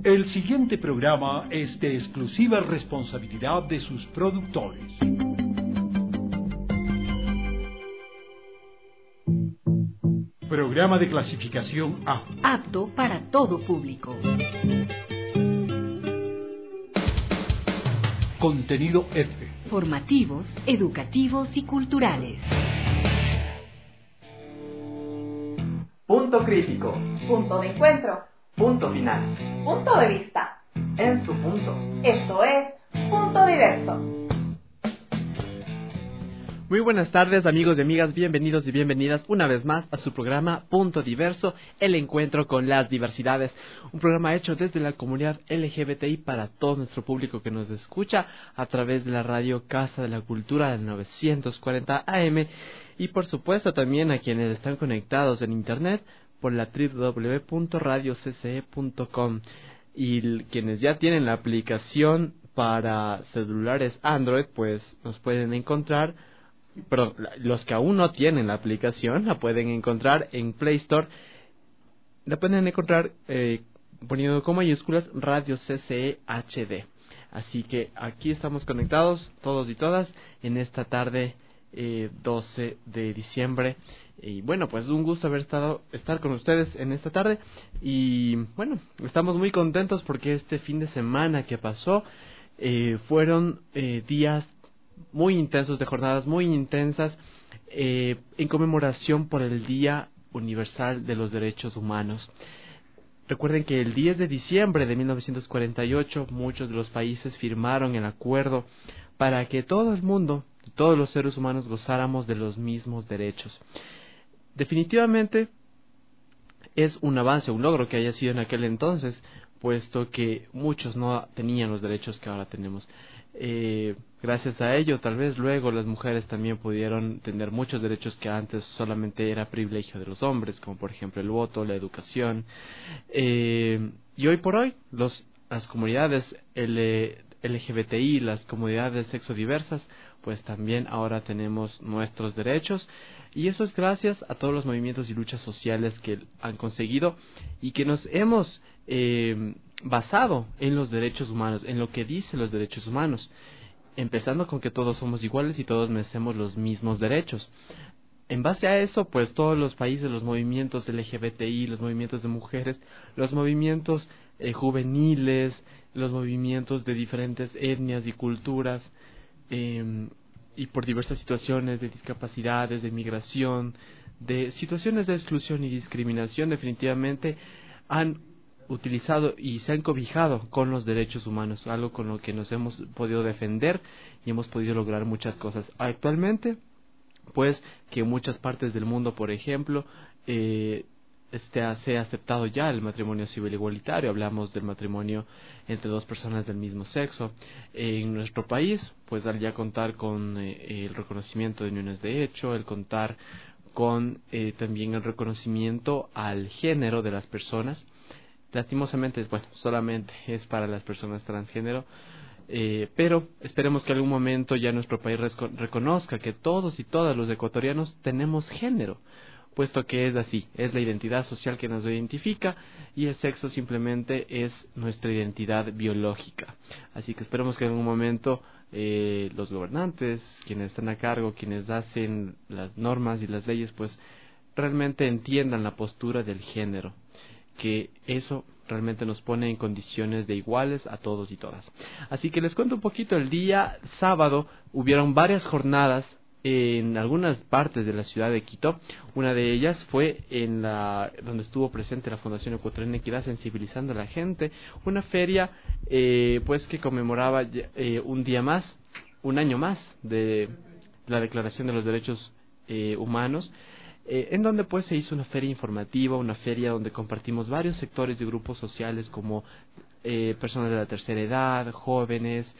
El siguiente programa es de exclusiva responsabilidad de sus productores. Programa de clasificación A. Apto para todo público. Contenido F. Formativos, educativos y culturales. Punto crítico. Punto de encuentro. Punto final. Punto de vista. En su punto. Esto es Punto Diverso. Muy buenas tardes, amigos y amigas, bienvenidos y bienvenidas una vez más a su programa Punto Diverso, el encuentro con las diversidades. Un programa hecho desde la comunidad LGBTI para todo nuestro público que nos escucha a través de la radio Casa de la Cultura del 940 AM y por supuesto también a quienes están conectados en internet por la www.radiocce.com y quienes ya tienen la aplicación para celulares Android, pues nos pueden encontrar. Perdón, los que aún no tienen la aplicación la pueden encontrar en Play Store. La pueden encontrar poniendo con mayúsculas Radio CCE HD. Así que aquí estamos conectados todos y todas en esta tarde 12 de diciembre. Y bueno, pues un gusto estar con ustedes en esta tarde. Y bueno, estamos muy contentos porque este fin de semana que pasó fueron días muy intensos, de jornadas muy intensas en conmemoración por el Día Universal de los Derechos Humanos. Recuerden que el 10 de diciembre de 1948 muchos de los países firmaron el acuerdo para que todo el mundo, todos los seres humanos gozáramos de los mismos derechos. Definitivamente es un avance, un logro que haya sido en aquel entonces, puesto que muchos no tenían los derechos que ahora tenemos. Gracias a ello, tal vez luego las mujeres también pudieron tener muchos derechos que antes solamente era privilegio de los hombres, como por ejemplo el voto, la educación. Y hoy por hoy, las comunidades LGBTI, las comunidades sexodiversas, pues también ahora tenemos nuestros derechos. Y eso es gracias a todos los movimientos y luchas sociales que han conseguido y que nos hemos basado en los derechos humanos, en lo que dicen los derechos humanos, empezando con que todos somos iguales y todos merecemos los mismos derechos. En base a eso, pues todos los países, los movimientos LGBTI, los movimientos de mujeres, los movimientos juveniles, los movimientos de diferentes etnias y culturas, y por diversas situaciones de discapacidades, de migración, de situaciones de exclusión y discriminación, definitivamente han utilizado y se han cobijado con los derechos humanos, algo con lo que nos hemos podido defender y hemos podido lograr muchas cosas. Actualmente, pues que en muchas partes del mundo, por ejemplo, se ha aceptado ya el matrimonio civil igualitario. Hablamos del matrimonio entre dos personas del mismo sexo. En nuestro país, pues al ya contar con el reconocimiento de uniones de hecho, el contar con también el reconocimiento al género de las personas. Lastimosamente, bueno, solamente es para las personas transgénero, pero esperemos que en algún momento ya nuestro país reconozca que todos y todas los ecuatorianos tenemos género, puesto que es así, es la identidad social que nos identifica y el sexo simplemente es nuestra identidad biológica. Así que esperemos que en algún momento los gobernantes, quienes están a cargo, quienes hacen las normas y las leyes, pues realmente entiendan la postura del género, que eso realmente nos pone en condiciones de iguales a todos y todas. Así que les cuento un poquito. El día sábado hubieron varias jornadas en algunas partes de la ciudad de Quito. Una de ellas fue donde estuvo presente la Fundación Ecuatoriana Equidad, sensibilizando a la gente, una feria pues que conmemoraba un año más de la Declaración de los Derechos Humanos, en donde pues se hizo una feria informativa, una feria donde compartimos varios sectores de grupos sociales como personas de la tercera edad, jóvenes,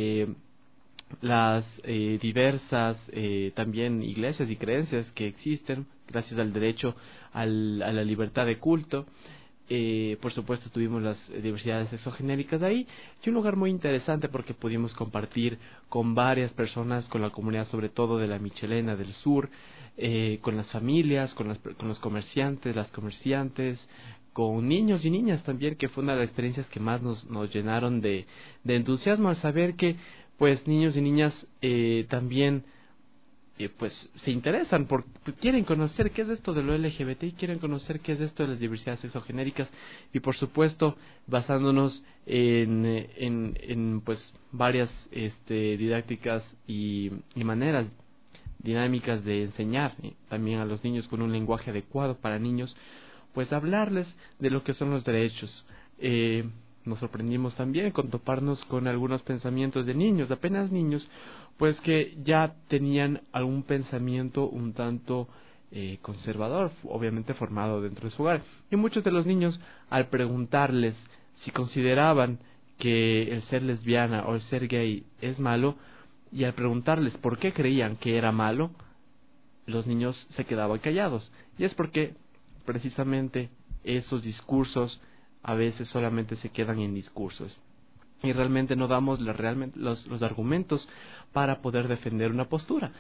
las diversas también iglesias y creencias que existen gracias al derecho a la libertad de culto. Por supuesto tuvimos las diversidades sexogenéricas ahí y un lugar muy interesante porque pudimos compartir con varias personas, con la comunidad sobre todo de la Michelena del Sur, con las familias, con los comerciantes, las comerciantes, con niños y niñas también, que fue una de las experiencias que más nos llenaron de entusiasmo al saber que pues niños y niñas también pues se interesan quieren conocer qué es esto de lo LGBT, quieren conocer qué es esto de las diversidades sexogenéricas, y por supuesto basándonos en pues varias didácticas y maneras dinámicas de enseñar también a los niños con un lenguaje adecuado para niños, pues hablarles de lo que son los derechos. Nos sorprendimos también con toparnos con algunos pensamientos de niños, apenas niños, pues que ya tenían algún pensamiento un tanto conservador, obviamente formado dentro de su hogar. Y muchos de los niños, al preguntarles si consideraban que el ser lesbiana o el ser gay es malo, y al preguntarles por qué creían que era malo, los niños se quedaban callados. Y es porque precisamente esos discursos a veces solamente se quedan en discursos y realmente no damos los argumentos para poder defender una postura.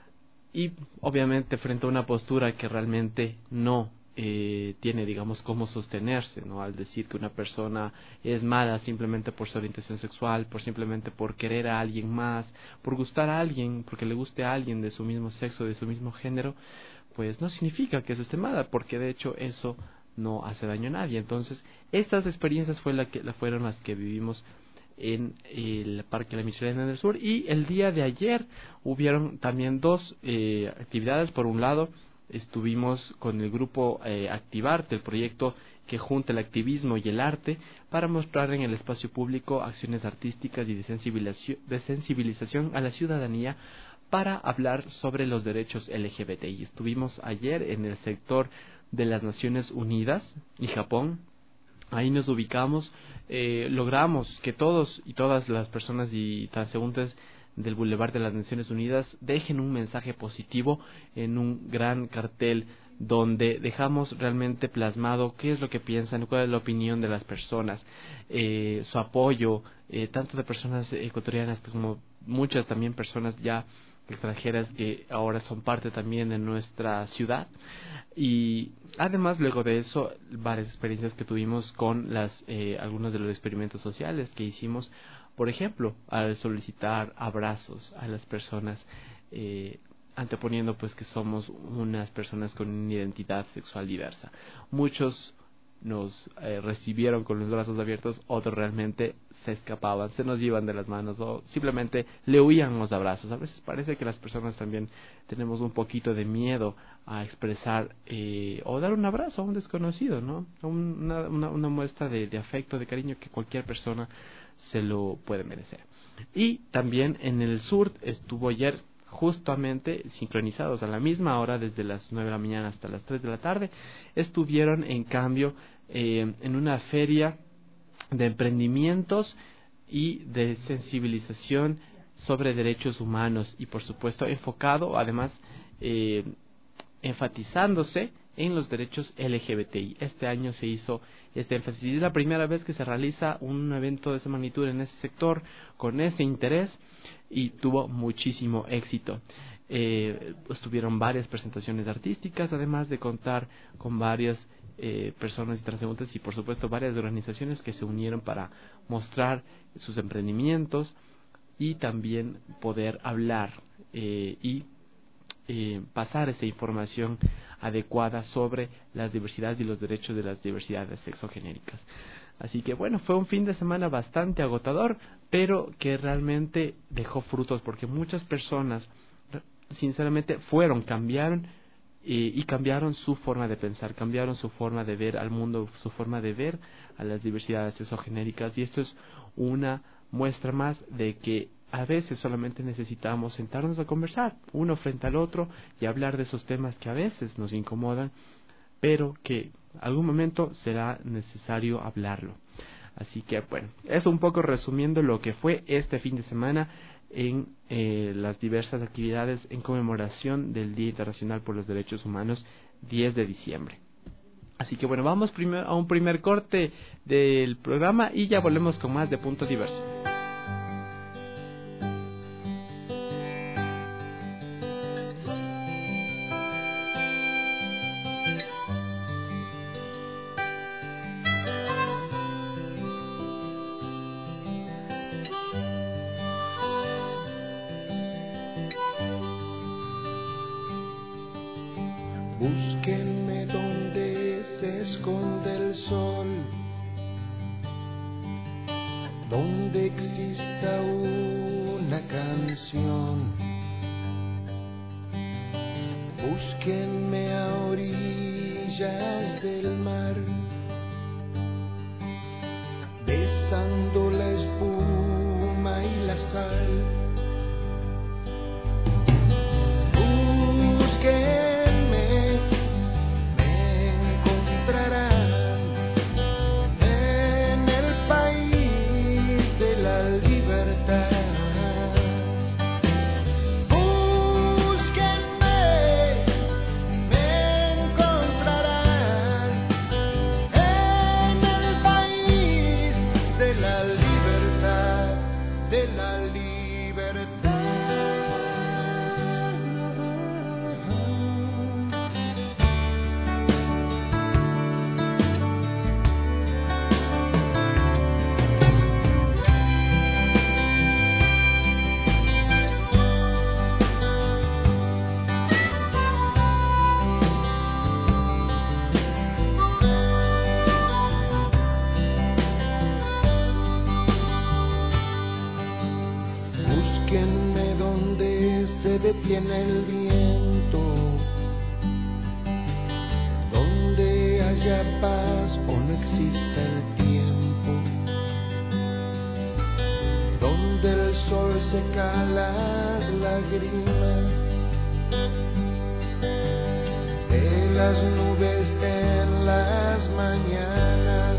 Y obviamente frente a una postura que realmente no tiene, digamos, cómo sostenerse, ¿no? Al decir que una persona es mala simplemente por su orientación sexual, simplemente por querer a alguien más, por gustar a alguien, porque le guste a alguien de su mismo sexo, de su mismo género, pues no significa que eso esté mala, porque de hecho eso no hace daño a nadie. Entonces, estas experiencias fueron las que vivimos en el Parque La Miserena del Sur. Y el día de ayer hubieron también dos actividades. Por un lado, estuvimos con el grupo Activarte, el proyecto que junta el activismo y el arte para mostrar en el espacio público acciones artísticas y de sensibilización a la ciudadanía para hablar sobre los derechos LGBTI. Estuvimos ayer en el sector de las Naciones Unidas y Japón. Ahí nos ubicamos, logramos que todos y todas las personas y transeúntes del Boulevard de las Naciones Unidas dejen un mensaje positivo en un gran cartel donde dejamos realmente plasmado qué es lo que piensan, cuál es la opinión de las personas, su apoyo, tanto de personas ecuatorianas como muchas también personas ya extranjeras que ahora son parte también de nuestra ciudad. Y además luego de eso varias experiencias que tuvimos con algunos de los experimentos sociales que hicimos, por ejemplo al solicitar abrazos a las personas, anteponiendo pues que somos unas personas con una identidad sexual diversa. Muchos nos recibieron con los brazos abiertos, otros realmente se escapaban, se nos iban de las manos o simplemente le huían los abrazos. A veces parece que las personas también tenemos un poquito de miedo a expresar o dar un abrazo a un desconocido, ¿no? Una muestra de afecto, de cariño que cualquier persona se lo puede merecer. Y también en el sur estuvo ayer justamente sincronizados a la misma hora, desde las 9 de la mañana hasta las 3 de la tarde, estuvieron en cambio en una feria de emprendimientos y de sensibilización sobre derechos humanos y por supuesto enfocado, además enfatizándose en los derechos LGBTI. Este año se hizo este énfasis y es la primera vez que se realiza un evento de esa magnitud en ese sector con ese interés y tuvo muchísimo éxito. Estuvieron varias presentaciones artísticas, además de contar con varias personas y transeúntes y por supuesto varias organizaciones que se unieron para mostrar sus emprendimientos y también poder hablar y pasar esa información adecuada sobre las diversidades y los derechos de las diversidades sexogenéricas. Así que bueno, fue un fin de semana bastante agotador, pero que realmente dejó frutos porque muchas personas sinceramente cambiaron y cambiaron su forma de pensar, cambiaron su forma de ver al mundo, su forma de ver a las diversidades sexogenéricas, y esto es una muestra más de que a veces solamente necesitamos sentarnos a conversar uno frente al otro y hablar de esos temas que a veces nos incomodan, pero que algún momento será necesario hablarlo. Así que bueno, eso un poco resumiendo lo que fue este fin de semana en las diversas actividades en conmemoración del Día Internacional por los Derechos Humanos, 10 de diciembre. Así que bueno, vamos primero a un primer corte del programa y ya volvemos con más de Punto Diverso. Búsquenme donde se esconde el sol, donde exista una canción. Búsquenme a orillas del mar, besando la espuma y la sal. Búsquenme, me encontrarán en el país de la libertad. Búsquenme donde se detiene el viento, donde haya paz o no exista el tiempo, donde el sol seca las lágrimas de las nubes en las mañanas.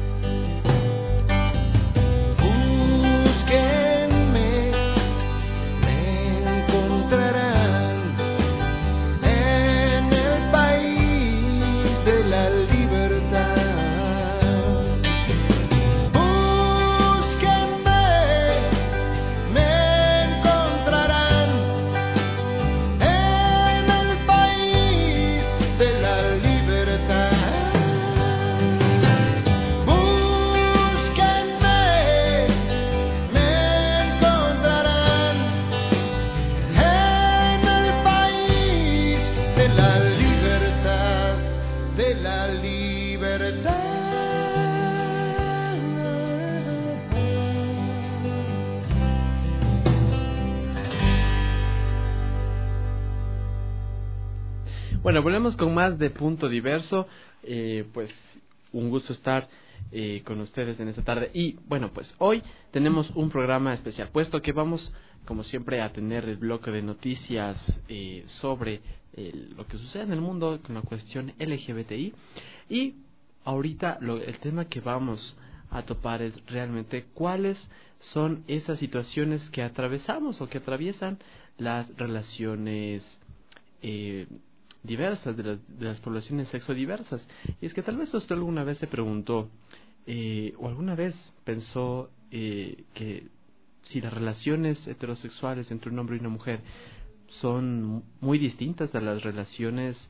Bueno, volvemos con más de Punto Diverso. Pues un gusto estar con ustedes en esta tarde. Y bueno, pues hoy tenemos un programa especial, puesto que vamos, como siempre, a tener el bloque de noticias sobre lo que sucede en el mundo con la cuestión LGBTI. Y ahorita el tema que vamos a topar es realmente cuáles son esas situaciones que atravesamos o que atraviesan las relaciones diversas, de las poblaciones sexodiversas. Y es que tal vez usted alguna vez se preguntó o alguna vez pensó que si las relaciones heterosexuales entre un hombre y una mujer son muy distintas a las relaciones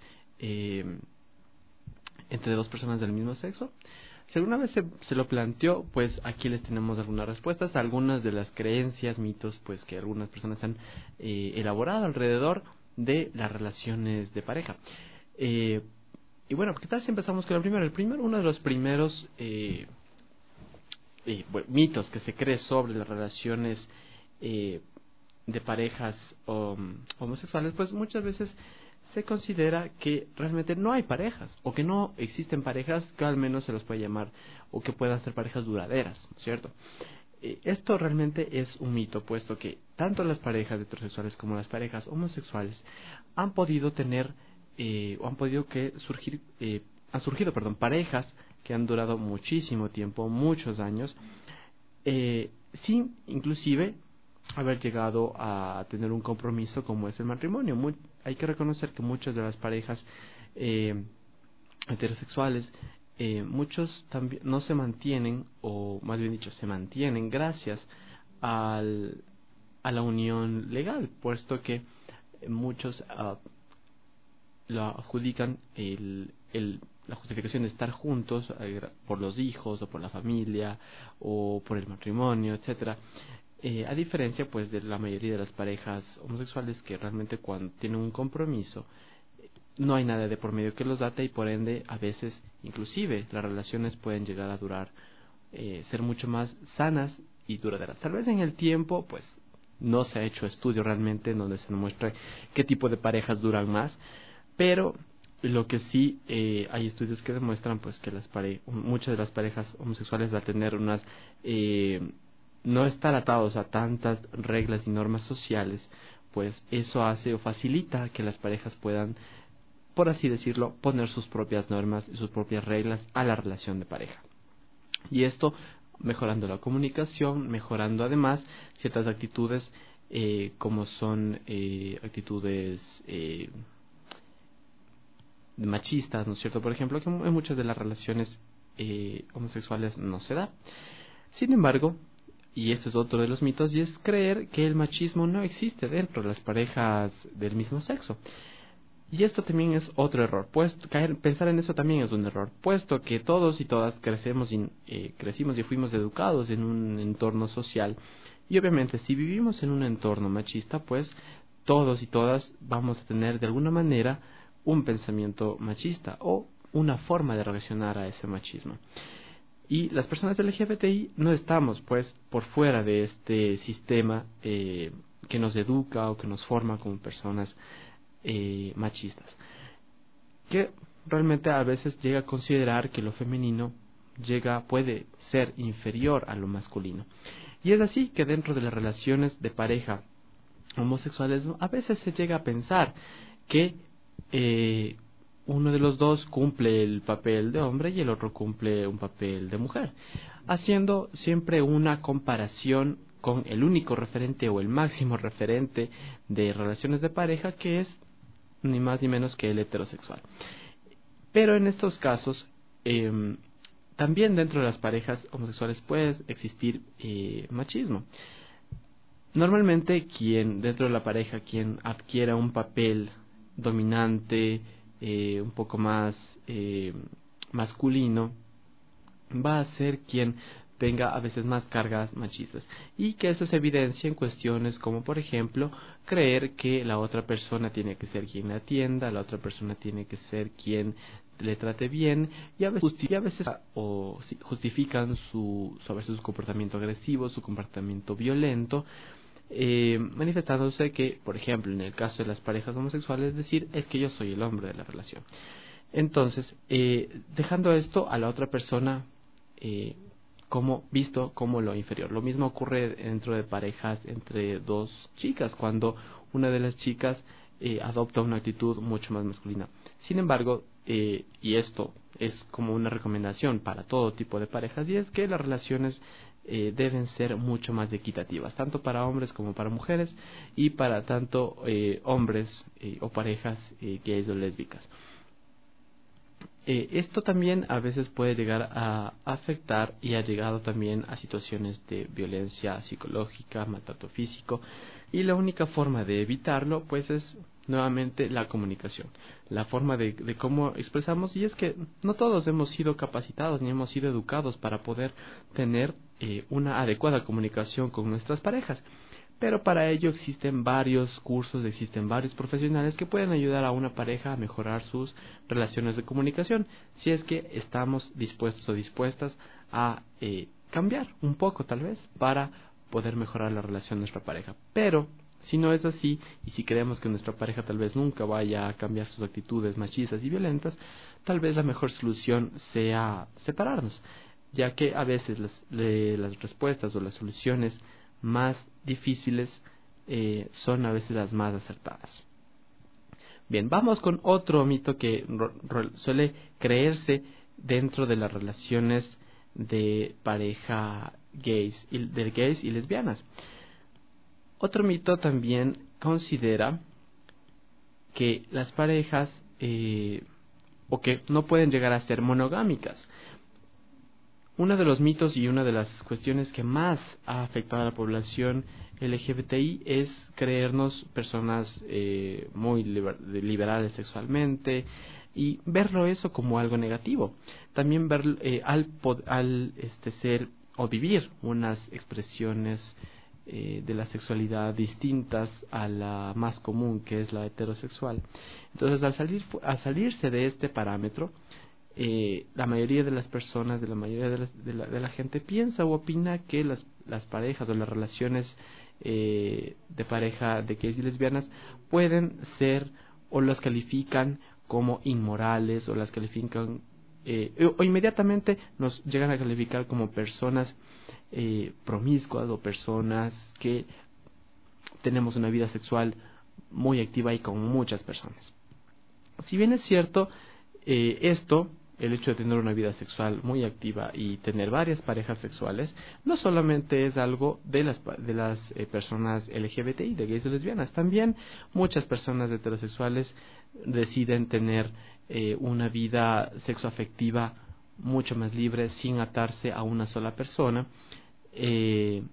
entre dos personas del mismo sexo. Si alguna vez se lo planteó, pues aquí les tenemos algunas respuestas, algunas de las creencias, mitos, pues que algunas personas han elaborado alrededor de las relaciones de pareja. Y bueno, ¿qué tal si empezamos con el primero? Uno de los primeros mitos que se cree sobre las relaciones de parejas homosexuales, pues muchas veces se considera que realmente no hay parejas, o que no existen parejas que al menos se los puede llamar, o que puedan ser parejas duraderas, ¿cierto? Esto realmente es un mito, puesto que tanto las parejas heterosexuales como las parejas homosexuales han podido tener o han podido han surgido parejas que han durado muchísimo tiempo, muchos años, sin inclusive haber llegado a tener un compromiso como es el matrimonio. Hay que reconocer que muchas de las parejas heterosexuales, muchos también no se mantienen, o más bien dicho, se mantienen gracias a la unión legal, puesto que muchos lo adjudican la justificación de estar juntos por los hijos, o por la familia, o por el matrimonio, etcétera. A diferencia pues de la mayoría de las parejas homosexuales, que realmente cuando tienen un compromiso no hay nada de por medio que los ate y por ende a veces inclusive las relaciones pueden llegar a durar, ser mucho más sanas y duraderas. Tal vez en el tiempo pues no se ha hecho estudio realmente en donde se demuestra qué tipo de parejas duran más, pero lo que sí hay estudios que demuestran pues que muchas de las parejas homosexuales, al tener unas no estar atados a tantas reglas y normas sociales, pues eso hace o facilita que las parejas puedan, por así decirlo, poner sus propias normas y sus propias reglas a la relación de pareja. Y esto mejorando la comunicación, mejorando además ciertas actitudes como son actitudes machistas, ¿no es cierto? Por ejemplo, que en muchas de las relaciones homosexuales no se da. Sin embargo, y este es otro de los mitos, y es creer que el machismo no existe dentro de las parejas del mismo sexo. Y esto también es otro error, pues pensar en eso también es un error, puesto que todos y todas crecimos y fuimos educados en un entorno social, y obviamente si vivimos en un entorno machista, pues todos y todas vamos a tener de alguna manera un pensamiento machista o una forma de reaccionar a ese machismo. Y las personas LGBTI no estamos pues por fuera de este sistema que nos educa o que nos forma como personas machistas, que realmente a veces llega a considerar que lo femenino puede ser inferior a lo masculino. Y es así que dentro de las relaciones de pareja homosexuales a veces se llega a pensar que uno de los dos cumple el papel de hombre y el otro cumple un papel de mujer, haciendo siempre una comparación con el único referente o el máximo referente de relaciones de pareja, que es ni más ni menos que el heterosexual. Pero en estos casos también dentro de las parejas homosexuales puede existir machismo. Normalmente dentro de la pareja quien adquiera un papel dominante, un poco más masculino, va a ser quien tenga a veces más cargas machistas, y que eso se evidencia en cuestiones como por ejemplo creer que la otra persona tiene que ser quien la atienda, la otra persona tiene que ser quien le trate bien, y a veces justifican su comportamiento agresivo, su comportamiento violento, manifestándose que, por ejemplo, en el caso de las parejas homosexuales, decir es que yo soy el hombre de la relación. Entonces, dejando esto a la otra persona visto como lo inferior. Lo mismo ocurre dentro de parejas entre dos chicas, cuando una de las chicas adopta una actitud mucho más masculina. Sin embargo, y esto es como una recomendación para todo tipo de parejas, y es que las relaciones deben ser mucho más equitativas, tanto para hombres como para mujeres, y para tanto hombres o parejas gays o lésbicas. Esto también a veces puede llegar a afectar y ha llegado también a situaciones de violencia psicológica, maltrato físico, y la única forma de evitarlo pues es nuevamente la comunicación, la forma de cómo expresamos, y es que no todos hemos sido capacitados ni hemos sido educados para poder tener una adecuada comunicación con nuestras parejas. Pero para ello existen varios cursos, existen varios profesionales que pueden ayudar a una pareja a mejorar sus relaciones de comunicación, si es que estamos dispuestos o dispuestas a cambiar un poco tal vez para poder mejorar la relación de nuestra pareja. Pero si no es así, y si creemos que nuestra pareja tal vez nunca vaya a cambiar sus actitudes machistas y violentas, tal vez la mejor solución sea separarnos, ya que a veces las respuestas o las soluciones más difíciles son a veces las más acertadas. Bien, vamos con otro mito que suele creerse dentro de las relaciones de pareja gays y lesbianas. Otro mito también considera que las parejas o que no pueden llegar a ser monogámicas. Uno de los mitos y una de las cuestiones que más ha afectado a la población LGBTI es creernos personas muy liberales sexualmente y verlo eso como algo negativo. También ver al ser o vivir unas expresiones de la sexualidad distintas a la más común, que es la heterosexual. Entonces, al salirse de este parámetro, la mayoría de las personas, la mayoría de la gente piensa o opina que las parejas o las relaciones de pareja de gays y lesbianas pueden ser, o las califican como inmorales, o las califican o inmediatamente nos llegan a calificar como personas promiscuas, o personas que tenemos una vida sexual muy activa y con muchas personas. Si bien es cierto, el hecho de tener una vida sexual muy activa y tener varias parejas sexuales, no solamente es algo de las personas LGBTI, de gays y lesbianas. También muchas personas heterosexuales deciden tener una vida sexoafectiva mucho más libre, sin atarse a una sola persona. Y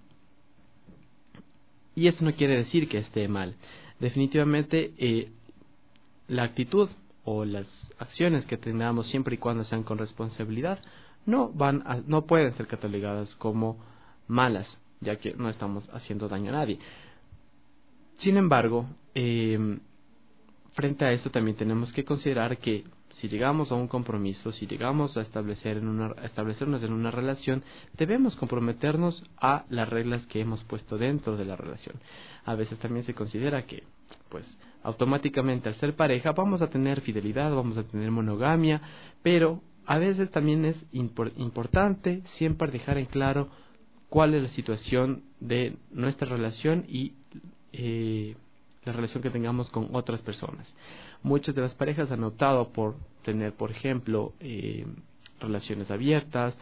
esto no quiere decir que esté mal. Definitivamente, la actitud o las acciones que tengamos, siempre y cuando sean con responsabilidad, no pueden ser catalogadas como malas, ya que no estamos haciendo daño a nadie. Sin embargo, frente a esto también tenemos que considerar que si llegamos a un compromiso, si llegamos a establecernos en una relación, debemos comprometernos a las reglas que hemos puesto dentro de la relación. A veces también se considera que, pues, automáticamente al ser pareja vamos a tener fidelidad, vamos a tener monogamia, pero a veces también es importante siempre dejar en claro cuál es la situación de nuestra relación y la relación que tengamos con otras personas. Muchas de las parejas han optado por tener, por ejemplo, relaciones abiertas,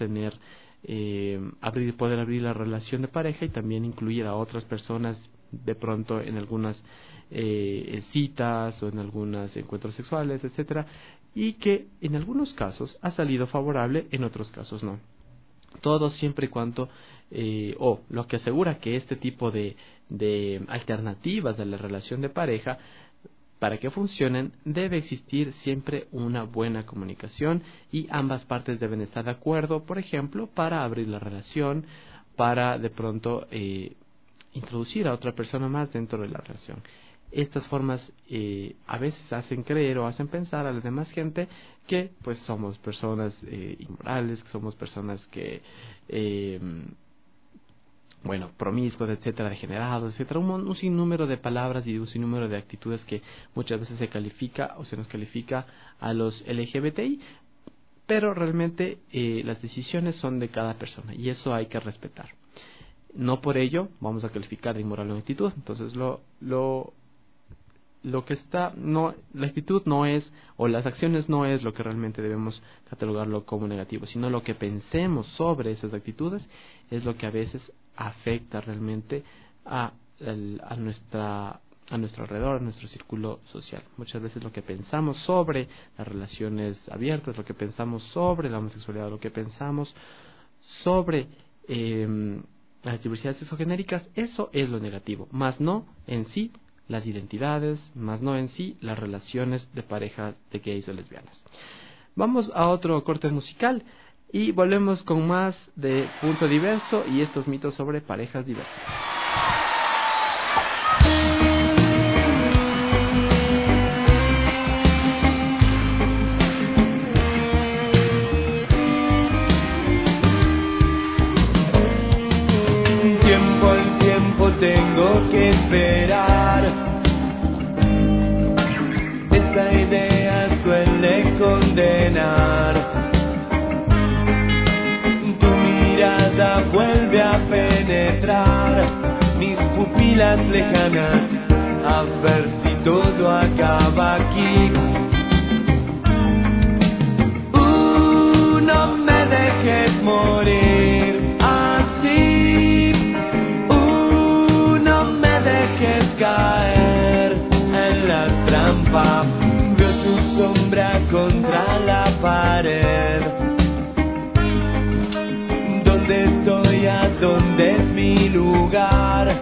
poder abrir la relación de pareja y también incluir a otras personas de pronto en algunas citas o en algunos encuentros sexuales, etcétera, y que en algunos casos ha salido favorable, en otros casos no. Todo siempre y cuando lo que asegura que este tipo de alternativas de la relación de pareja, para que funcionen, debe existir siempre una buena comunicación y ambas partes deben estar de acuerdo, por ejemplo, para abrir la relación, para de pronto introducir a otra persona más dentro de la relación. Estas formas a veces hacen creer o hacen pensar a la demás gente que pues somos personas inmorales, que somos personas que promiscuos, etcétera, degenerados, etcétera, un sinnúmero de palabras y un sinnúmero de actitudes que muchas veces se nos califica a los LGBTI, pero realmente las decisiones son de cada persona y eso hay que respetar. No por ello vamos a calificar de inmoral una actitud. Entonces la actitud no es, o las acciones no es lo que realmente debemos catalogarlo como negativo, sino lo que pensemos sobre esas actitudes es lo que a veces afecta realmente a nuestro alrededor, a nuestro círculo social. Muchas veces lo que pensamos sobre las relaciones abiertas, lo que pensamos sobre la homosexualidad, lo que pensamos sobre las diversidades sexogenéricas, eso es lo negativo, más no en sí las identidades, más no en sí las relaciones de pareja de gays o lesbianas. Vamos a otro corte musical y volvemos con más de Punto Diverso y estos mitos sobre parejas diversas. Tengo que esperar. Esta idea suele condenar. Tu mirada vuelve a penetrar mis pupilas lejanas, a ver si todo acaba aquí. No me dejes morir así. Caer en la trampa, veo tu sombra contra la pared. ¿Dónde estoy? ¿A dónde es mi lugar?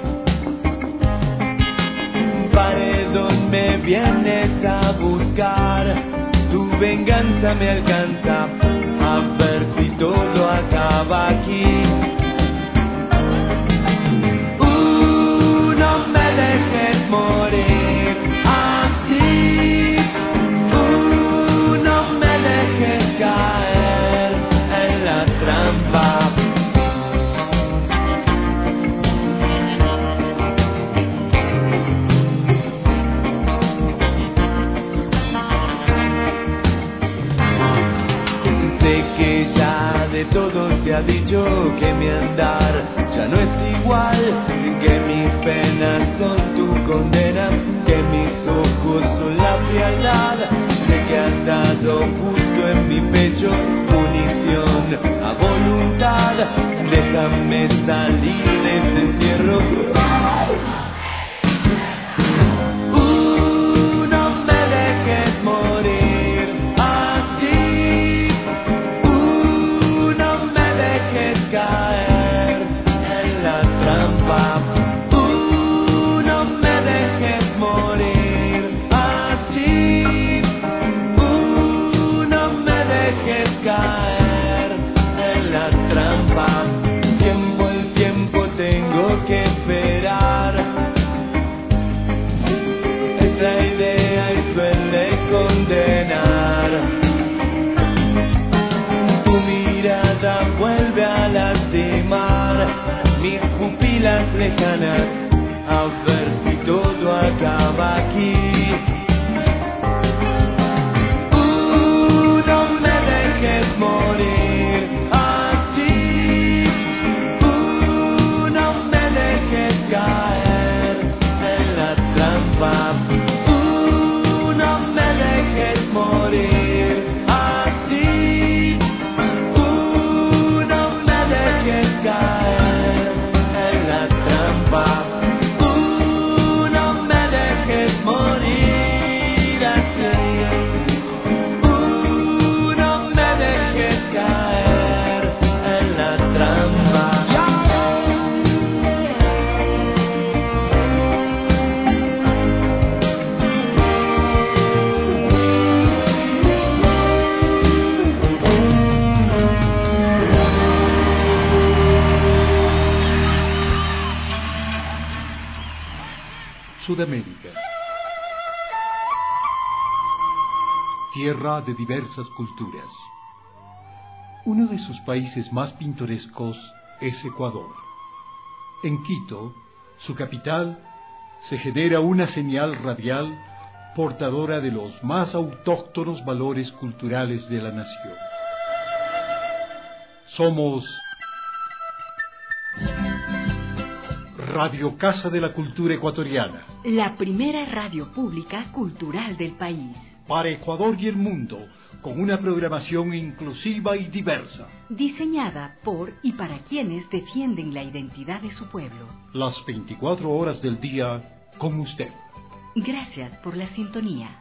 Paredón, me vienes a buscar. Tu venganza me alcanza, a ver si todo acaba aquí. refrendar. Ya no es igual, que mis penas son tu condena, que mis ojos son la frialdad. Sé que has dado justo en mi pecho munición a voluntad. Déjame salir de este encierro. No me dejes morir así. No me dejes caer en la trampa. No me dejes morir así. No me dejes caer en la trampa. El tiempo tengo que esperar. Esta idea y suele condenar. Tu mirada vuelve a lastimar mis pupilas lejanas, a ver si todo acaba aquí. No me dejes morir así. No me dejes caer en la trampa. No me dejes morir así. No me dejes caer en la trampa. No me dejes morir así. No me dejes caer en la trampa. Sudamérica. Tierra de diversas culturas. Uno de sus países más pintorescos es Ecuador. En Quito, su capital, se genera una señal radial portadora de los más autóctonos valores culturales de la nación. Somos Radio Casa de la Cultura Ecuatoriana. La primera radio pública cultural del país. Para Ecuador y el mundo, con una programación inclusiva y diversa. Diseñada por y para quienes defienden la identidad de su pueblo. Las 24 horas del día con usted. Gracias por la sintonía.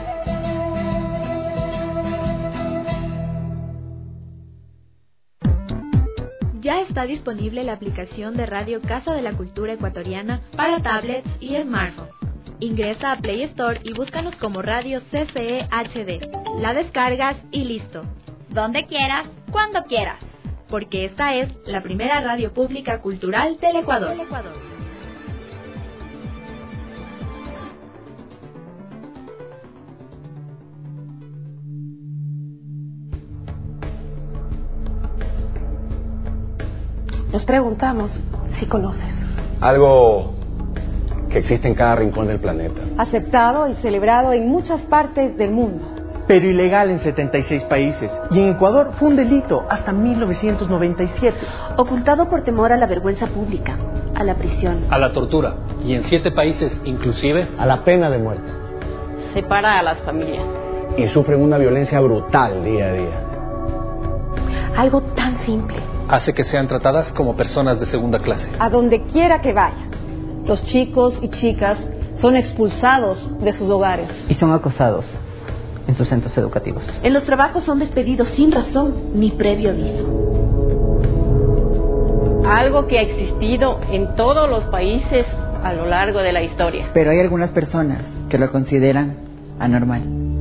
Ya está disponible la aplicación de Radio Casa de la Cultura Ecuatoriana para tablets y smartphones. Ingresa a Play Store y búscanos como Radio CCE HD. La descargas y listo. Donde quieras, cuando quieras. Porque esta es la primera radio pública cultural del Ecuador. Nos preguntamos si conoces. Algo que existe en cada rincón del planeta. Aceptado y celebrado en muchas partes del mundo. Pero ilegal en 76 países. Y en Ecuador fue un delito hasta 1997. Ocultado por temor a la vergüenza pública, a la prisión, a la tortura. Y en 7 países inclusive a la pena de muerte. Separa a las familias. Y sufren una violencia brutal día a día. Algo tan simple hace que sean tratadas como personas de segunda clase. A donde quiera que vayan, los chicos y chicas son expulsados de sus hogares. Y son acosados en sus centros educativos. En los trabajos son despedidos sin razón ni previo aviso. Algo que ha existido en todos los países a lo largo de la historia. Pero hay algunas personas que lo consideran anormal.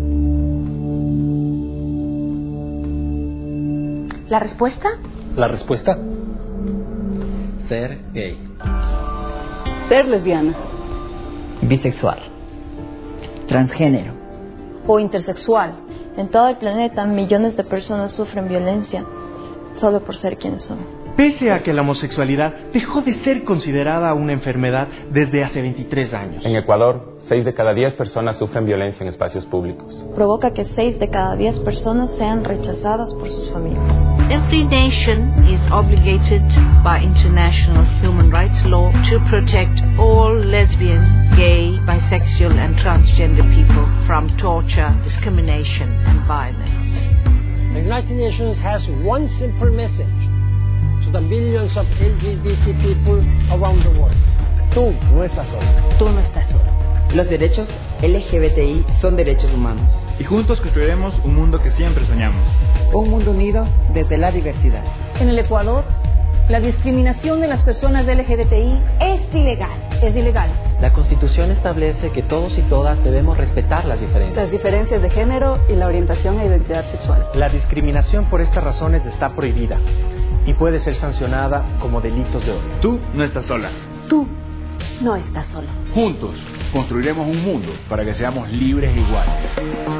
¿La respuesta? ¿La respuesta? Ser gay. Ser lesbiana. Bisexual. Transgénero. O intersexual. En todo el planeta, millones de personas sufren violencia solo por ser quienes son. Pese a que la homosexualidad dejó de ser considerada una enfermedad desde hace 23 años. En Ecuador, 6 de cada 10 personas sufren violencia en espacios públicos. Provoca que 6 de cada 10 personas sean rechazadas por sus familias. Every nation is obligated by international human rights law to protect all lesbian, gay, bisexual and transgender people from torture, discrimination and violence. The United Nations has one simple message to the millions of LGBT people around the world. Tú no estás solo. Tú no estás solo. Los derechos LGBTI son derechos humanos. Y juntos construiremos un mundo que siempre soñamos. Un mundo unido desde la diversidad. En el Ecuador, la discriminación de las personas LGBTI es ilegal. Es ilegal. La Constitución establece que todos y todas debemos respetar las diferencias. Las diferencias de género y la orientación e identidad sexual. La discriminación por estas razones está prohibida y puede ser sancionada como delitos de odio. Tú no estás sola. Tú no estás sola. Juntos construiremos un mundo para que seamos libres e iguales.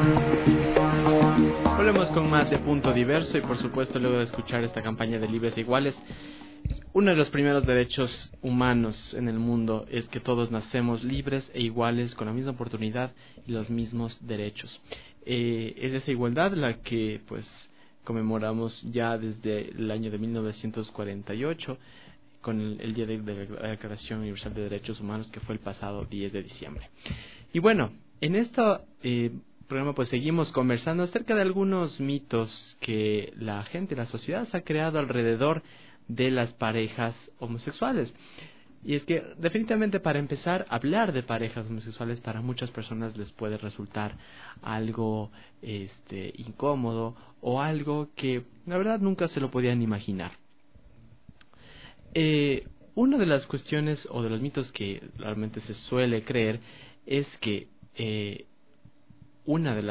Volvemos con más de Punto Diverso y por supuesto luego de escuchar esta campaña de libres e iguales, uno de los primeros derechos humanos en el mundo es que todos nacemos libres e iguales con la misma oportunidad y los mismos derechos. Es esa igualdad la que pues conmemoramos ya desde el año de 1948 con el Día de la Declaración Universal de Derechos Humanos, que fue el pasado 10 de diciembre. Y bueno, en este programa pues seguimos conversando acerca de algunos mitos que la gente, la sociedad se ha creado alrededor de las parejas homosexuales. Y es que definitivamente, para empezar, hablar de parejas homosexuales para muchas personas les puede resultar algo incómodo o algo que la verdad nunca se lo podían imaginar. Una de las cuestiones o de los mitos que realmente se suele creer es que uno de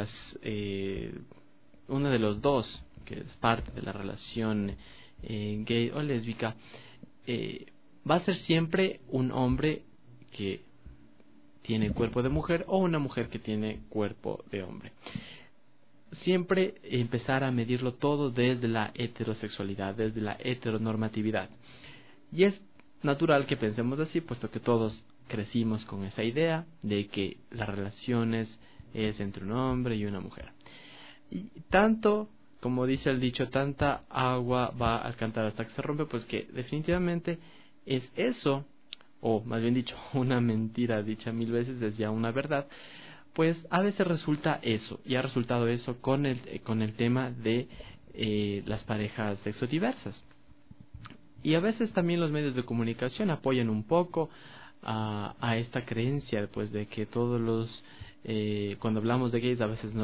los dos, que es parte de la relación gay o lésbica, va a ser siempre un hombre que tiene cuerpo de mujer o una mujer que tiene cuerpo de hombre. Siempre empezar a medirlo todo desde la heterosexualidad, desde la heteronormatividad. Y es natural que pensemos así, puesto que todos crecimos con esa idea de que las relaciones es entre un hombre y una mujer. Y tanto, como dice el dicho, tanta agua va al cantar hasta que se rompe, pues que definitivamente es eso, o más bien dicho, una mentira dicha 1000 veces es ya una verdad. Pues a veces resulta eso, y ha resultado eso con el tema de las parejas sexodiversas. Y a veces también los medios de comunicación apoyan un poco a esta creencia, pues, de que todos los cuando hablamos de gays a veces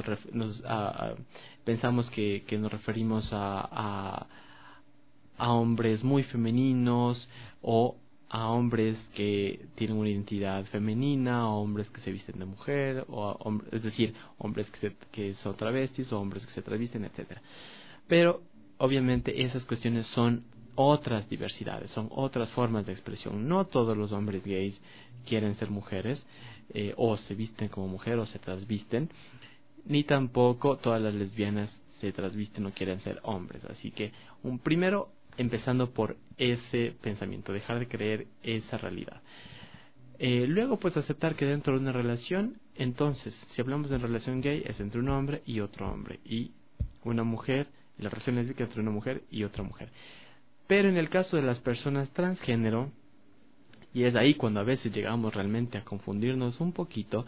pensamos que nos referimos a hombres muy femeninos o a hombres que tienen una identidad femenina, o hombres que se visten de mujer, es decir, hombres que son travestis o hombres que se travisten, etcétera. Pero obviamente esas cuestiones son otras diversidades, son otras formas de expresión. No todos los hombres gays quieren ser mujeres, o se visten como mujer o se trasvisten, ni tampoco todas las lesbianas se trasvisten o quieren ser hombres. Así que primero empezando por ese pensamiento, dejar de creer esa realidad. Luego pues aceptar que dentro de una relación, entonces si hablamos de una relación gay es entre un hombre y otro hombre, y una mujer, y la relación lésbica entre una mujer y otra mujer. Pero en el caso de las personas transgénero, y es ahí cuando a veces llegamos realmente a confundirnos un poquito,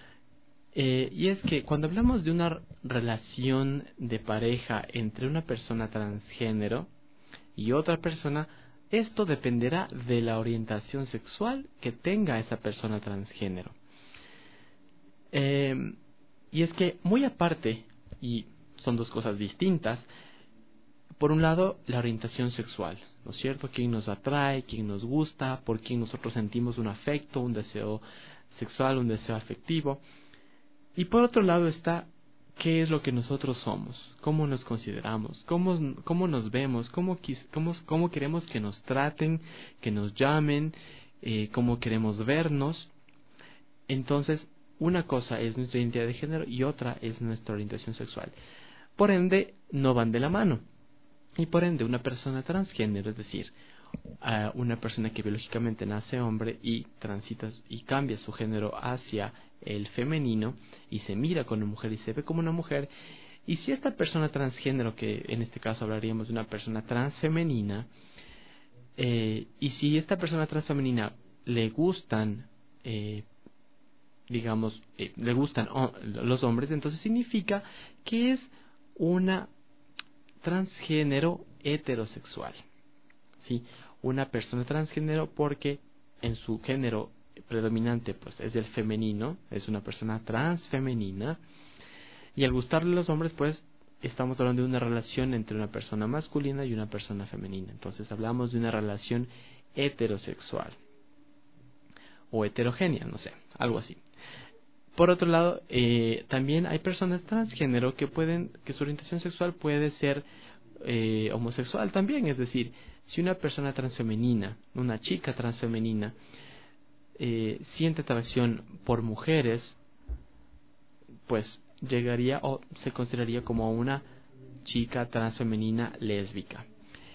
y es que cuando hablamos de una relación de pareja entre una persona transgénero y otra persona, esto dependerá de la orientación sexual que tenga esa persona transgénero. Y es que muy aparte, y son dos cosas distintas, por un lado, la orientación sexual, ¿no es cierto? Quién nos atrae, quién nos gusta, por quién nosotros sentimos un afecto, un deseo sexual, un deseo afectivo. Y por otro lado está qué es lo que nosotros somos, cómo nos consideramos, cómo nos vemos, cómo queremos que nos traten, que nos llamen, cómo queremos vernos. Entonces, una cosa es nuestra identidad de género y otra es nuestra orientación sexual. Por ende, no van de la mano. Y por ende, una persona transgénero, es decir, una persona que biológicamente nace hombre y transita y cambia su género hacia el femenino y se mira como una mujer y se ve como una mujer, Y si esta persona transgénero, que en este caso hablaríamos de una persona transfemenina, y si esta persona transfemenina le gustan, le gustan los hombres, entonces significa que es una transgénero heterosexual, ¿sí? Una persona transgénero porque en su género predominante pues es el femenino, es una persona transfemenina, y al gustarle a los hombres pues estamos hablando de una relación entre una persona masculina y una persona femenina. Entonces hablamos de una relación heterosexual o heterogénea, no sé, algo así. Por otro lado, también hay personas transgénero que su orientación sexual puede ser homosexual también. Es decir, si una persona transfemenina, una chica transfemenina, siente atracción por mujeres, pues llegaría o se consideraría como una chica transfemenina lésbica.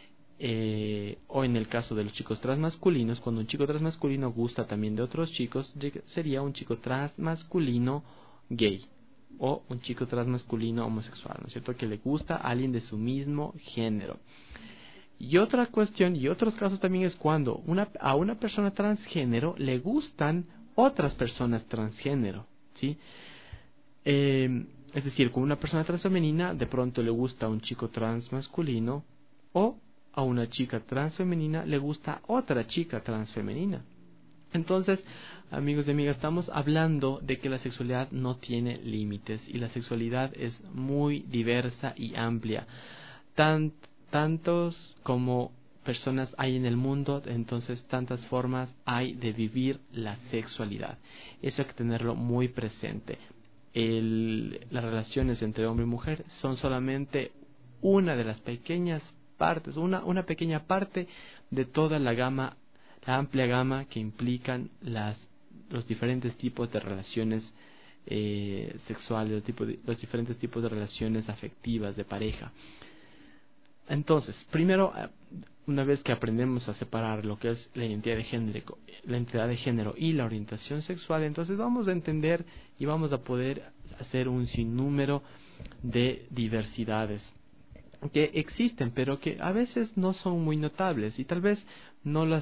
O en el caso de los chicos transmasculinos, cuando un chico transmasculino gusta también de otros chicos, sería un chico transmasculino gay o un chico transmasculino homosexual, ¿no es cierto? Que le gusta a alguien de su mismo género. Y otra cuestión y otros casos también es cuando a una persona transgénero le gustan otras personas transgénero, ¿sí? Es decir, con una persona transfemenina de pronto le gusta a un chico transmasculino, o a una chica transfemenina le gusta otra chica transfemenina. Entonces, amigos y amigas, estamos hablando de que la sexualidad no tiene límites y la sexualidad es muy diversa y amplia. Tantos como personas hay en el mundo, entonces tantas formas hay de vivir la sexualidad. Eso hay que tenerlo muy presente. Las relaciones entre hombre y mujer son solamente una de las pequeñas partes, una pequeña parte de toda la amplia gama que implican los diferentes tipos de relaciones sexuales, los diferentes tipos de relaciones afectivas de pareja. Entonces, primero, una vez que aprendemos a separar lo que es la identidad de género y la orientación sexual, entonces vamos a entender y vamos a poder hacer un sinnúmero de diversidades que existen, pero que a veces no son muy notables y tal vez no lo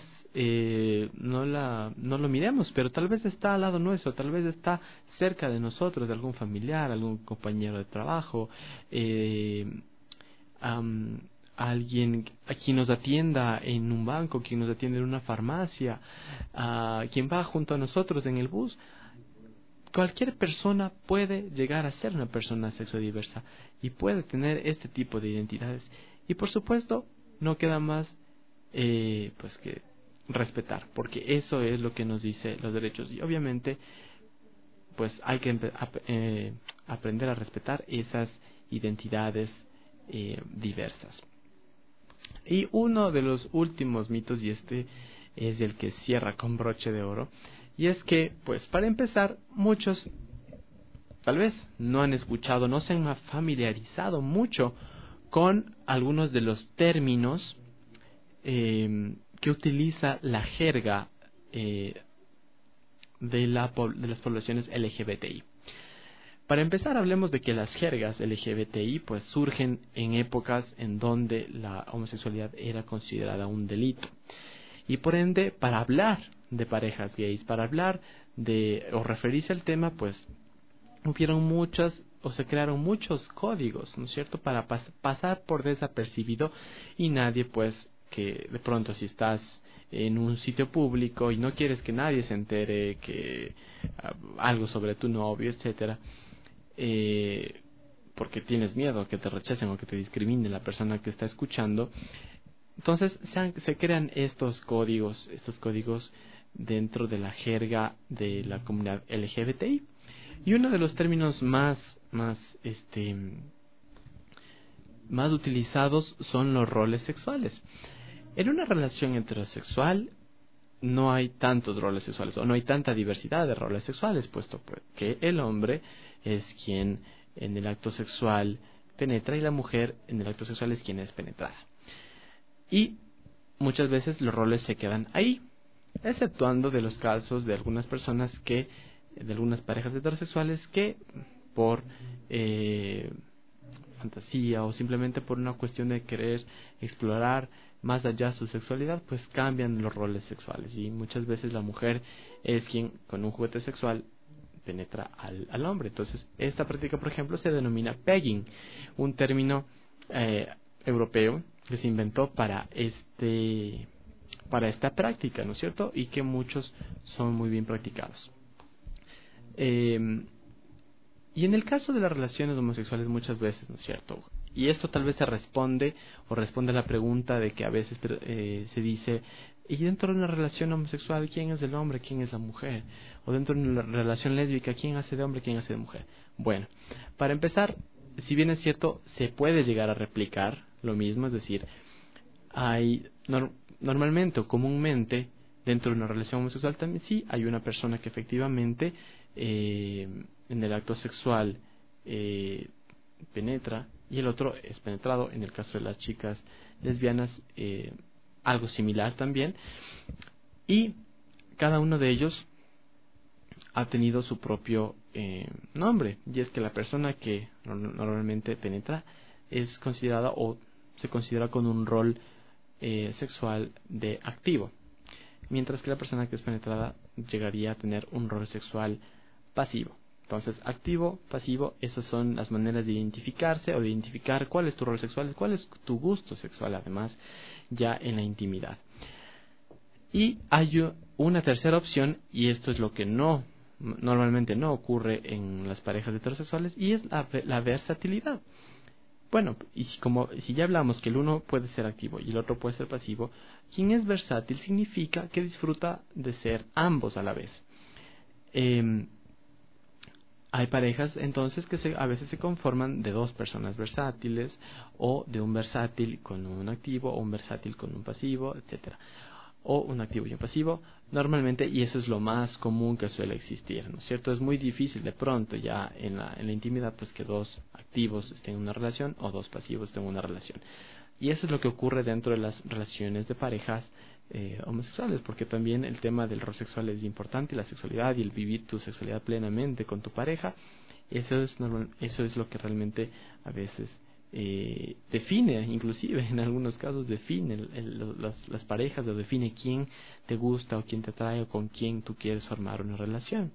miremos, pero tal vez está al lado nuestro, tal vez está cerca de nosotros, de algún familiar, algún compañero de trabajo, alguien a quien nos atienda en un banco, quien nos atiende en una farmacia, quien va junto a nosotros en el bus. Cualquier persona puede llegar a ser una persona sexodiversa y puede tener este tipo de identidades. Y por supuesto, no queda más pues que respetar, porque eso es lo que nos dice los derechos. Y obviamente, pues hay que aprender a respetar esas identidades diversas. Y uno de los últimos mitos, y este es el que cierra con broche de oro, y es que, pues para empezar, muchos tal vez no han escuchado, no se han familiarizado mucho con algunos de los términos que utiliza la jerga de las poblaciones LGBTI. Para empezar, hablemos de que las jergas LGBTI pues surgen en épocas en donde la homosexualidad era considerada un delito. Y por ende, para hablar de parejas gays, para hablar o referirse al tema, pues se crearon muchos códigos, ¿no es cierto?, para pasar por desapercibido, y nadie, pues, que de pronto si estás en un sitio público y no quieres que nadie se entere que algo sobre tu novio, etcétera, porque tienes miedo a que te rechacen o que te discrimine la persona que está escuchando, entonces se crean estos códigos dentro de la jerga de la comunidad LGBTI. Y uno de los términos más utilizados son los roles sexuales. En una relación heterosexual no hay tantos roles sexuales, o no hay tanta diversidad de roles sexuales, puesto que el hombre es quien en el acto sexual penetra y la mujer en el acto sexual es quien es penetrada. Y muchas veces los roles se quedan ahí, exceptuando de los casos de algunas personas de algunas parejas heterosexuales que por fantasía o simplemente por una cuestión de querer explorar más allá su sexualidad, pues cambian los roles sexuales y muchas veces la mujer es quien con un juguete sexual penetra al hombre. Entonces esta práctica, por ejemplo, se denomina pegging, un término europeo que se inventó para esta práctica, ¿no es cierto? Y que muchos son muy bien practicados. Y en el caso de las relaciones homosexuales muchas veces, ¿no es cierto? Y esto tal vez se responde a la pregunta de que a veces se dice, ¿y dentro de una relación homosexual quién es el hombre, quién es la mujer? O dentro de una relación lésbica, ¿quién hace de hombre, quién hace de mujer? Bueno, para empezar, si bien es cierto, se puede llegar a replicar lo mismo, es decir, hay normalmente o comúnmente dentro de una relación homosexual también sí hay una persona que efectivamente en el acto sexual penetra y el otro es penetrado. En el caso de las chicas lesbianas algo similar también, y cada uno de ellos ha tenido su propio nombre, y es que la persona que normalmente penetra es considerada o se considera con un rol sexual de activo, mientras que la persona que es penetrada llegaría a tener un rol sexual pasivo. Entonces, activo, pasivo, esas son las maneras de identificarse o de identificar cuál es tu rol sexual, cuál es tu gusto sexual, además, ya en la intimidad. Y hay una tercera opción, y esto es lo que normalmente no ocurre en las parejas heterosexuales, y es la versatilidad. Bueno, y si ya hablamos que el uno puede ser activo y el otro puede ser pasivo, quien es versátil significa que disfruta de ser ambos a la vez. Hay parejas entonces que a veces se conforman de dos personas versátiles, o de un versátil con un activo, o un versátil con un pasivo, etcétera, o un activo y un pasivo, normalmente, y eso es lo más común que suele existir, ¿no es cierto? Es muy difícil de pronto ya en la intimidad pues que dos activos estén en una relación o dos pasivos estén en una relación, y eso es lo que ocurre dentro de las relaciones de parejas homosexuales, porque también el tema del rol sexual es importante, la sexualidad y el vivir tu sexualidad plenamente con tu pareja, eso es lo que realmente a veces define, inclusive en algunos casos define las parejas, o define quién te gusta o quién te atrae o con quién tú quieres formar una relación.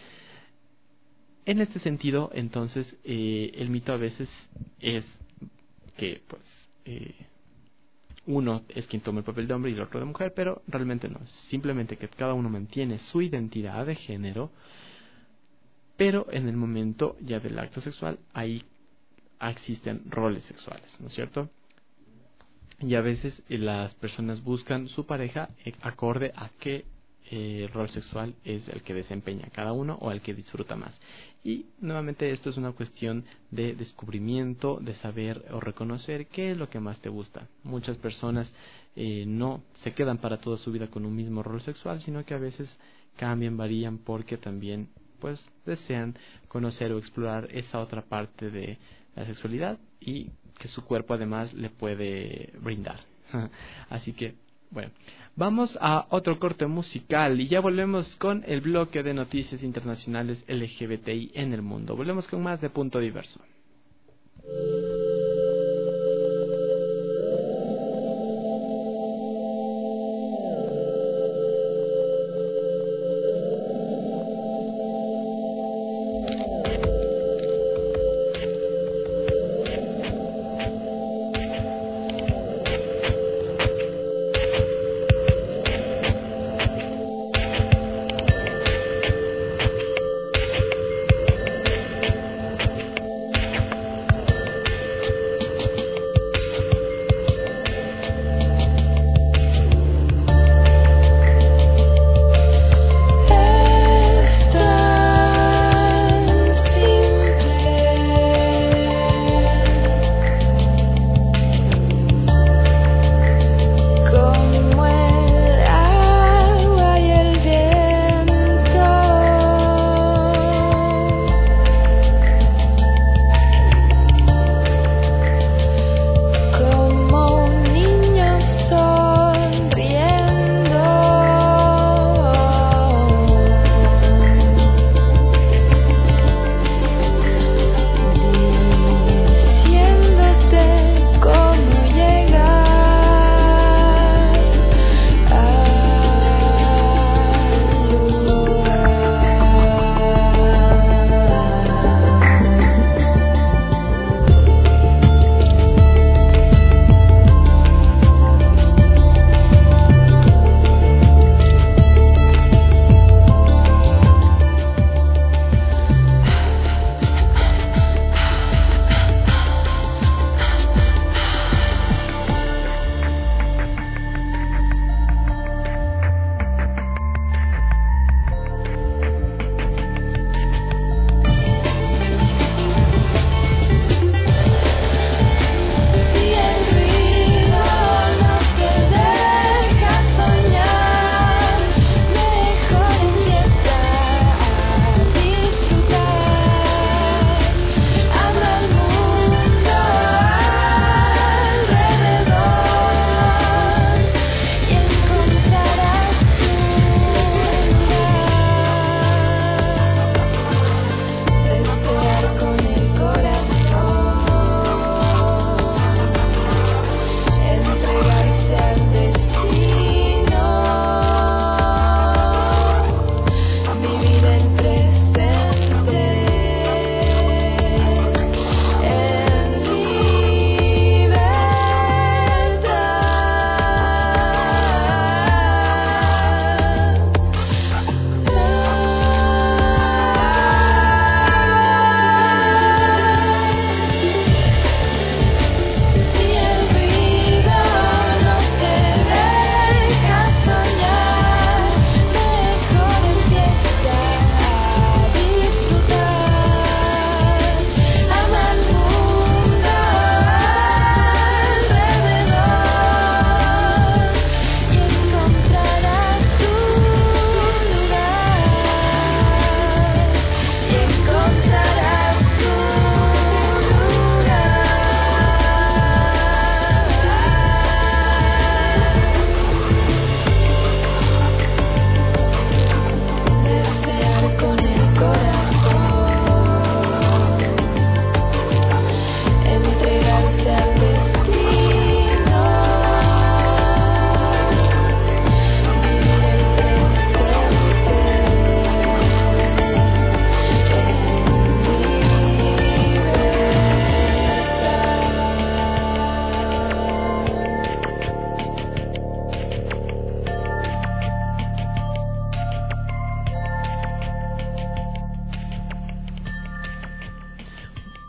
En este sentido, entonces, el mito a veces es que pues uno es quien toma el papel de hombre y el otro de mujer, pero realmente no, simplemente que cada uno mantiene su identidad de género, pero en el momento ya del acto sexual ahí existen roles sexuales, ¿no es cierto? Y a veces las personas buscan su pareja acorde a qué rol sexual es el que desempeña cada uno o el que disfruta más. Y nuevamente esto es una cuestión de descubrimiento, de saber o reconocer qué es lo que más te gusta. Muchas personas no se quedan para toda su vida con un mismo rol sexual, sino que a veces cambian, varían, porque también pues desean conocer o explorar esa otra parte de la sexualidad y que su cuerpo además le puede brindar. Así que, bueno, vamos a otro corte musical y ya volvemos con el bloque de noticias internacionales LGBTI en el mundo. Volvemos con más de Punto Diverso.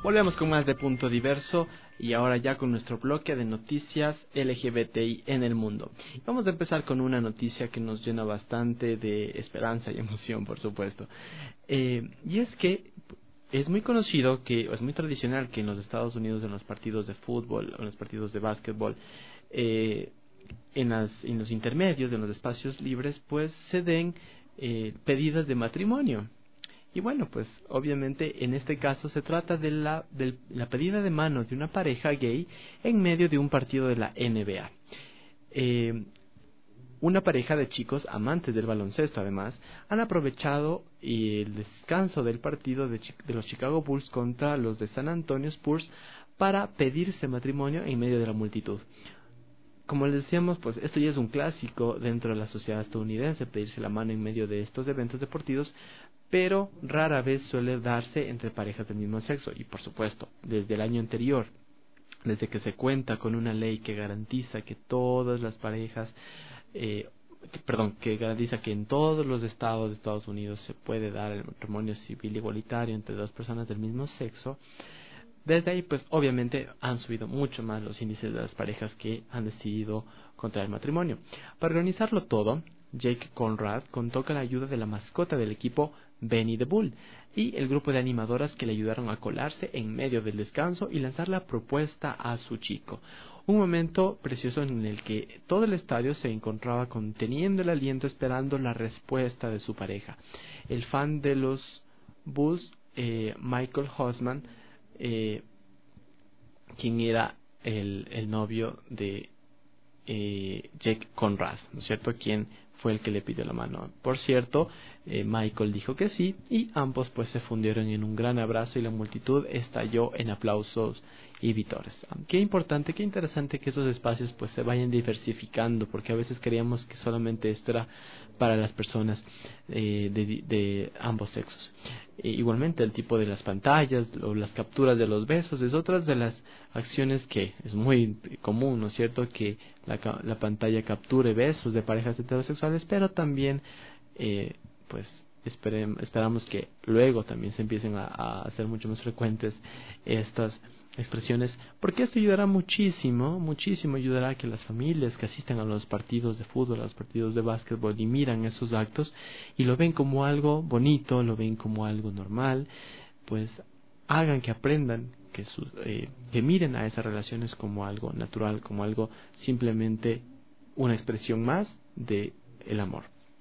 Volvemos con más de Punto Diverso y ahora ya con nuestro bloque de noticias LGBTI en el mundo. Vamos a empezar con una noticia que nos llena bastante de esperanza y emoción, por supuesto. Y es que es muy conocido, que es muy tradicional que en los Estados Unidos, en los partidos de fútbol, en los partidos de básquetbol, en los intermedios, en los espacios libres, pues se den pedidas de matrimonio. Y bueno, pues obviamente en este caso se trata de la pedida de manos de una pareja gay en medio de un partido de la NBA. Una pareja de chicos amantes del baloncesto, además, han aprovechado el descanso del partido de los Chicago Bulls contra los de San Antonio Spurs para pedirse matrimonio en medio de la multitud. Como les decíamos, pues esto ya es un clásico dentro de la sociedad estadounidense, pedirse la mano en medio de estos eventos deportivos, pero rara vez suele darse entre parejas del mismo sexo. Y por supuesto, desde el año anterior, desde que se cuenta con una ley que garantiza que todas las parejas, que garantiza que en todos los estados de Estados Unidos se puede dar el matrimonio civil igualitario entre dos personas del mismo sexo, desde ahí pues obviamente han subido mucho más los índices de las parejas que han decidido contraer matrimonio. Para organizarlo todo, Jake Conrad contó con la ayuda de la mascota del equipo, Benny the Bull, y el grupo de animadoras que le ayudaron a colarse en medio del descanso y lanzar la propuesta a su chico. Un momento precioso en el que todo el estadio se encontraba conteniendo el aliento esperando la respuesta de su pareja. El fan de los Bulls, Michael Hosman, quien era el novio de Jake Conrad, ¿no es cierto?, quien fue el que le pidió la mano. Por cierto, Michael dijo que sí y ambos pues se fundieron en un gran abrazo y la multitud estalló en aplausos y vítores. Qué importante, qué interesante que esos espacios pues se vayan diversificando, porque a veces creíamos que solamente esto era para las personas de ambos sexos. Igualmente el tipo de las pantallas o las capturas de los besos es otra de las acciones que es muy común, ¿no es cierto?, que la pantalla capture besos de parejas heterosexuales, pero también pues esperamos que luego también se empiecen a hacer mucho más frecuentes estas expresiones, porque esto ayudará muchísimo ayudará a que las familias que asisten a los partidos de fútbol, a los partidos de básquetbol y miran esos actos y lo ven como algo bonito, lo ven como algo normal, pues hagan que aprendan, que miren a esas relaciones como algo natural, como algo simplemente una expresión más de el amor.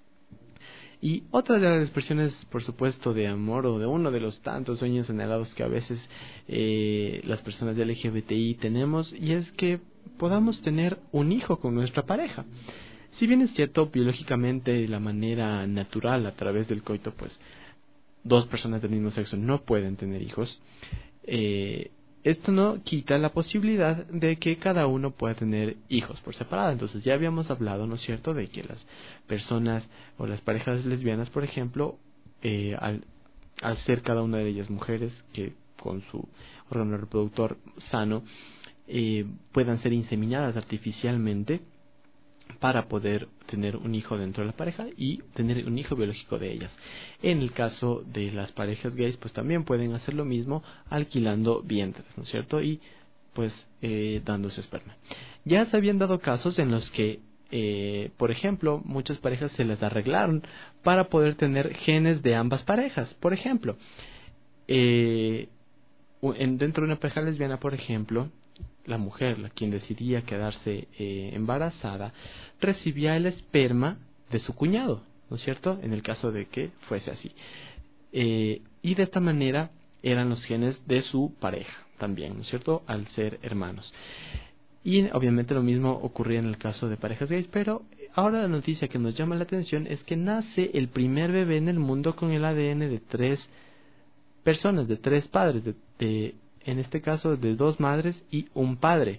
Y otra de las expresiones, por supuesto, de amor, o de uno de los tantos sueños anhelados que a veces las personas de LGBTI tenemos, y es que podamos tener un hijo con nuestra pareja. Si bien es cierto, biológicamente, de la manera natural, a través del coito, pues dos personas del mismo sexo no pueden tener hijos, esto no quita la posibilidad de que cada uno pueda tener hijos por separado. Entonces ya habíamos hablado, ¿no es cierto?, de que las personas o las parejas lesbianas, por ejemplo, al ser cada una de ellas mujeres que con su órgano reproductor sano, puedan ser inseminadas artificialmente para poder tener un hijo dentro de la pareja y tener un hijo biológico de ellas. En el caso de las parejas gays, pues también pueden hacer lo mismo alquilando vientres, ¿no es cierto?, y pues dando su esperma. Ya se habían dado casos en los que por ejemplo, muchas parejas se las arreglaron para poder tener genes de ambas parejas. Por ejemplo, dentro de una pareja lesbiana, por ejemplo, la mujer, quien decidía quedarse embarazada, recibía el esperma de su cuñado, ¿no es cierto?, en el caso de que fuese así. Y de esta manera eran los genes de su pareja también, ¿no es cierto?, al ser hermanos. Y obviamente lo mismo ocurría en el caso de parejas gays, pero ahora la noticia que nos llama la atención es que nace el primer bebé en el mundo con el ADN de 3 personas, de 3 padres, en este caso de 2 madres y un padre.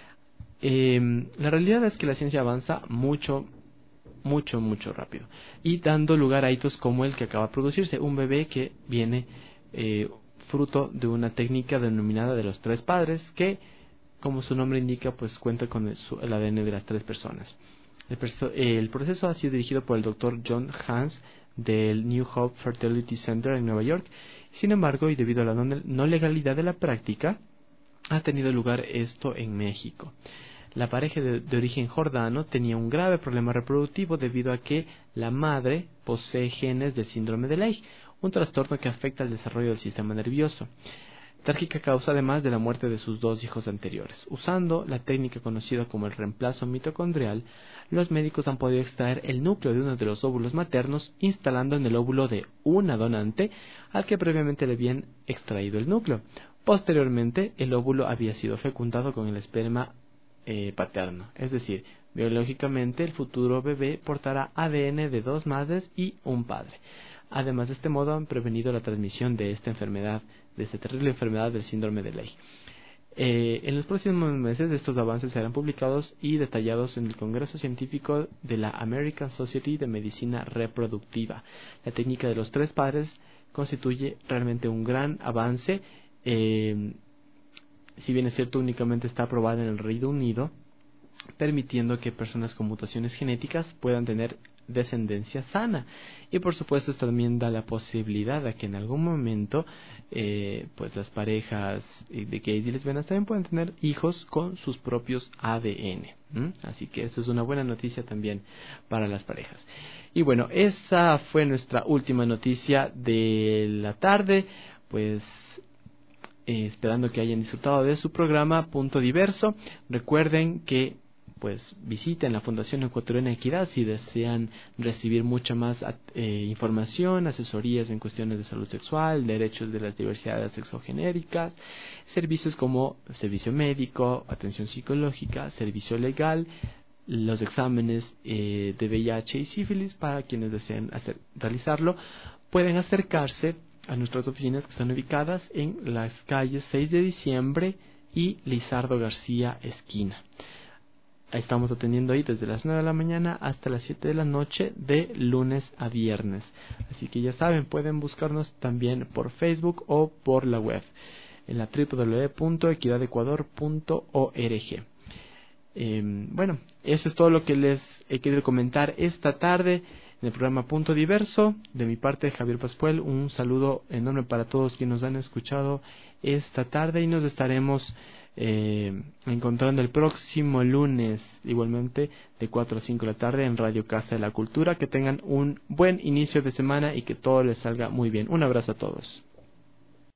La realidad es que la ciencia avanza mucho rápido, y dando lugar a hitos como el que acaba de producirse, un bebé que viene fruto de una técnica denominada de los 3 padres, que, como su nombre indica, pues cuenta con el ADN de las 3 personas. El proceso ha sido dirigido por el Dr. John Hans del New Hope Fertility Center en Nueva York, Sin embargo, y debido a la no legalidad de la práctica, ha tenido lugar esto en México. La pareja de origen jordano tenía un grave problema reproductivo debido a que la madre posee genes del síndrome de Leigh, un trastorno que afecta al desarrollo del sistema nervioso. Trágica causa además de la muerte de sus 2 hijos anteriores. Usando la técnica conocida como el reemplazo mitocondrial, los médicos han podido extraer el núcleo de uno de los óvulos maternos, instalando en el óvulo de una donante al que previamente le habían extraído el núcleo. Posteriormente, el óvulo había sido fecundado con el esperma paterno, es decir, biológicamente el futuro bebé portará ADN de 2 madres y un padre. Además, de este modo han prevenido la transmisión de esta enfermedad, de esta terrible enfermedad del síndrome de Leigh. En los próximos meses estos avances serán publicados y detallados en el Congreso Científico de la American Society de Medicina Reproductiva. La técnica de los 3 padres constituye realmente un gran avance. Si bien es cierto, únicamente está aprobada en el Reino Unido, permitiendo que personas con mutaciones genéticas puedan tener descendencia sana. Y por supuesto esto también da la posibilidad de que en algún momento pues las parejas de gays y lesbianas también puedan tener hijos con sus propios ADN. Así que eso es una buena noticia también para las parejas. Y bueno, esa fue nuestra última noticia de la tarde. Pues esperando que hayan disfrutado de su programa Punto Diverso. Recuerden que pues visiten la Fundación Ecuatoriana de Equidad si desean recibir mucha más información, asesorías en cuestiones de salud sexual, derechos de las diversidades sexogenéricas, servicios como servicio médico, atención psicológica, servicio legal, los exámenes de VIH y sífilis para quienes deseen realizarlo. Pueden acercarse a nuestras oficinas que están ubicadas en las calles 6 de diciembre y Lizardo García esquina. Estamos atendiendo ahí desde las 9 de la mañana hasta las 7 de la noche de lunes a viernes. Así que ya saben, pueden buscarnos también por Facebook o por la web en la www.equidadecuador.org. Bueno, eso es todo lo que les he querido comentar esta tarde en el programa Punto Diverso. De mi parte, Javier Pascual, un saludo enorme para todos quienes nos han escuchado esta tarde y nos estaremos encontrando el próximo lunes, igualmente de 4 a 5 de la tarde en Radio Casa de la Cultura. Que tengan un buen inicio de semana y que todo les salga muy bien. Un abrazo a todos.